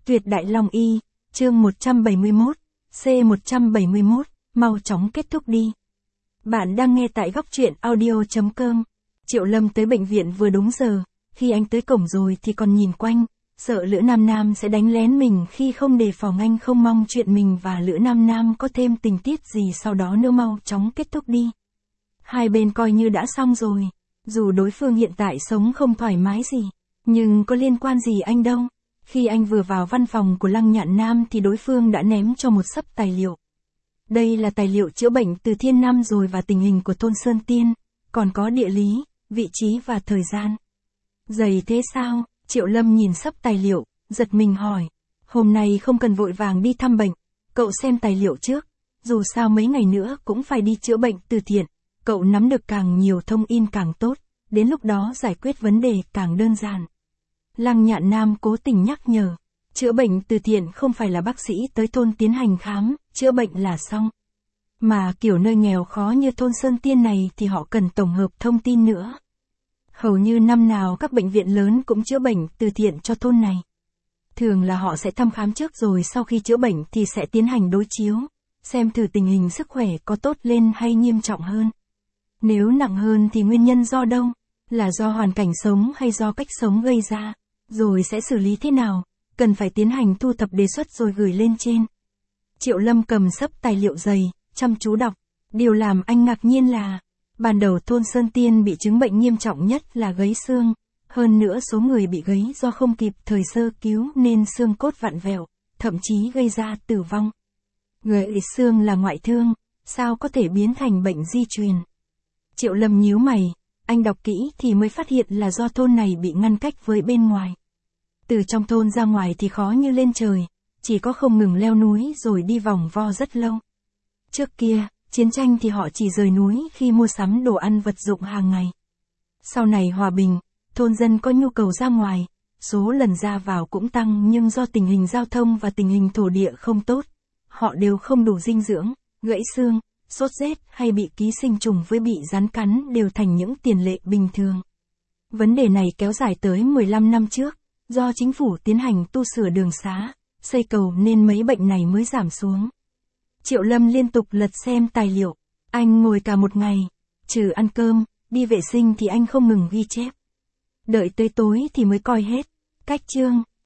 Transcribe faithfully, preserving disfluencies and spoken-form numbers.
Tuyệt Đại Long Y, chương một trăm bảy mươi mốt, C một trăm bảy mươi mốt, mau chóng kết thúc đi. Bạn đang nghe tại góc truyện audio chấm com. Triệu Lâm tới bệnh viện vừa đúng giờ, khi anh tới cổng rồi thì còn nhìn quanh, sợ Lữ Nam Nam sẽ đánh lén mình khi không đề phòng. Anh không mong chuyện mình và Lữ Nam Nam có thêm tình tiết gì sau đó nữa, mau chóng kết thúc đi. Hai bên coi như đã xong rồi, dù đối phương hiện tại sống không thoải mái gì, nhưng có liên quan gì anh đâu. Khi anh vừa vào văn phòng của Lăng Nhạn Nam thì đối phương đã ném cho một xấp tài liệu. Đây là tài liệu chữa bệnh từ thiên năm rồi và tình hình của thôn Sơn Tiên, còn có địa lý, vị trí và thời gian. Dày thế sao? Triệu Lâm nhìn xấp tài liệu, giật mình hỏi. Hôm nay không cần vội vàng đi thăm bệnh, cậu xem tài liệu trước, dù sao mấy ngày nữa cũng phải đi chữa bệnh từ thiện, cậu nắm được càng nhiều thông tin càng tốt, đến lúc đó giải quyết vấn đề càng đơn giản. Lăng Nhạn Nam cố tình nhắc nhở, chữa bệnh từ thiện không phải là bác sĩ tới thôn tiến hành khám, chữa bệnh là xong. Mà kiểu nơi nghèo khó như thôn Sơn Tiên này thì họ cần tổng hợp thông tin nữa. Hầu như năm nào các bệnh viện lớn cũng chữa bệnh từ thiện cho thôn này. Thường là họ sẽ thăm khám trước rồi sau khi chữa bệnh thì sẽ tiến hành đối chiếu, xem thử tình hình sức khỏe có tốt lên hay nghiêm trọng hơn. Nếu nặng hơn thì nguyên nhân do đâu, là do hoàn cảnh sống hay do cách sống gây ra, rồi sẽ xử lý thế nào, cần phải tiến hành thu thập đề xuất rồi gửi lên trên. Triệu Lâm cầm xấp tài liệu dày, chăm chú đọc. Điều làm anh ngạc nhiên là, ban đầu thôn Sơn Tiên bị chứng bệnh nghiêm trọng nhất là gãy xương, hơn nữa số người bị gãy do không kịp thời sơ cứu nên xương cốt vặn vẹo, thậm chí gây ra tử vong. Gãy xương là ngoại thương, sao có thể biến thành bệnh di truyền? Triệu Lâm nhíu mày, anh đọc kỹ thì mới phát hiện là do thôn này bị ngăn cách với bên ngoài. Từ trong thôn ra ngoài thì khó như lên trời, chỉ có không ngừng leo núi rồi đi vòng vo rất lâu. Trước kia, chiến tranh thì họ chỉ rời núi khi mua sắm đồ ăn vật dụng hàng ngày. Sau này hòa bình, thôn dân có nhu cầu ra ngoài, số lần ra vào cũng tăng nhưng do tình hình giao thông và tình hình thổ địa không tốt, họ đều không đủ dinh dưỡng, gãy xương, sốt rét hay bị ký sinh trùng với bị rắn cắn đều thành những tiền lệ bình thường. Vấn đề này kéo dài tới mười lăm năm trước, do chính phủ tiến hành tu sửa đường xá, xây cầu nên mấy bệnh này mới giảm xuống. Triệu Lâm liên tục lật xem tài liệu, anh ngồi cả một ngày, trừ ăn cơm, đi vệ sinh thì anh không ngừng ghi chép. Đợi tới tối thì mới coi hết. Cách chương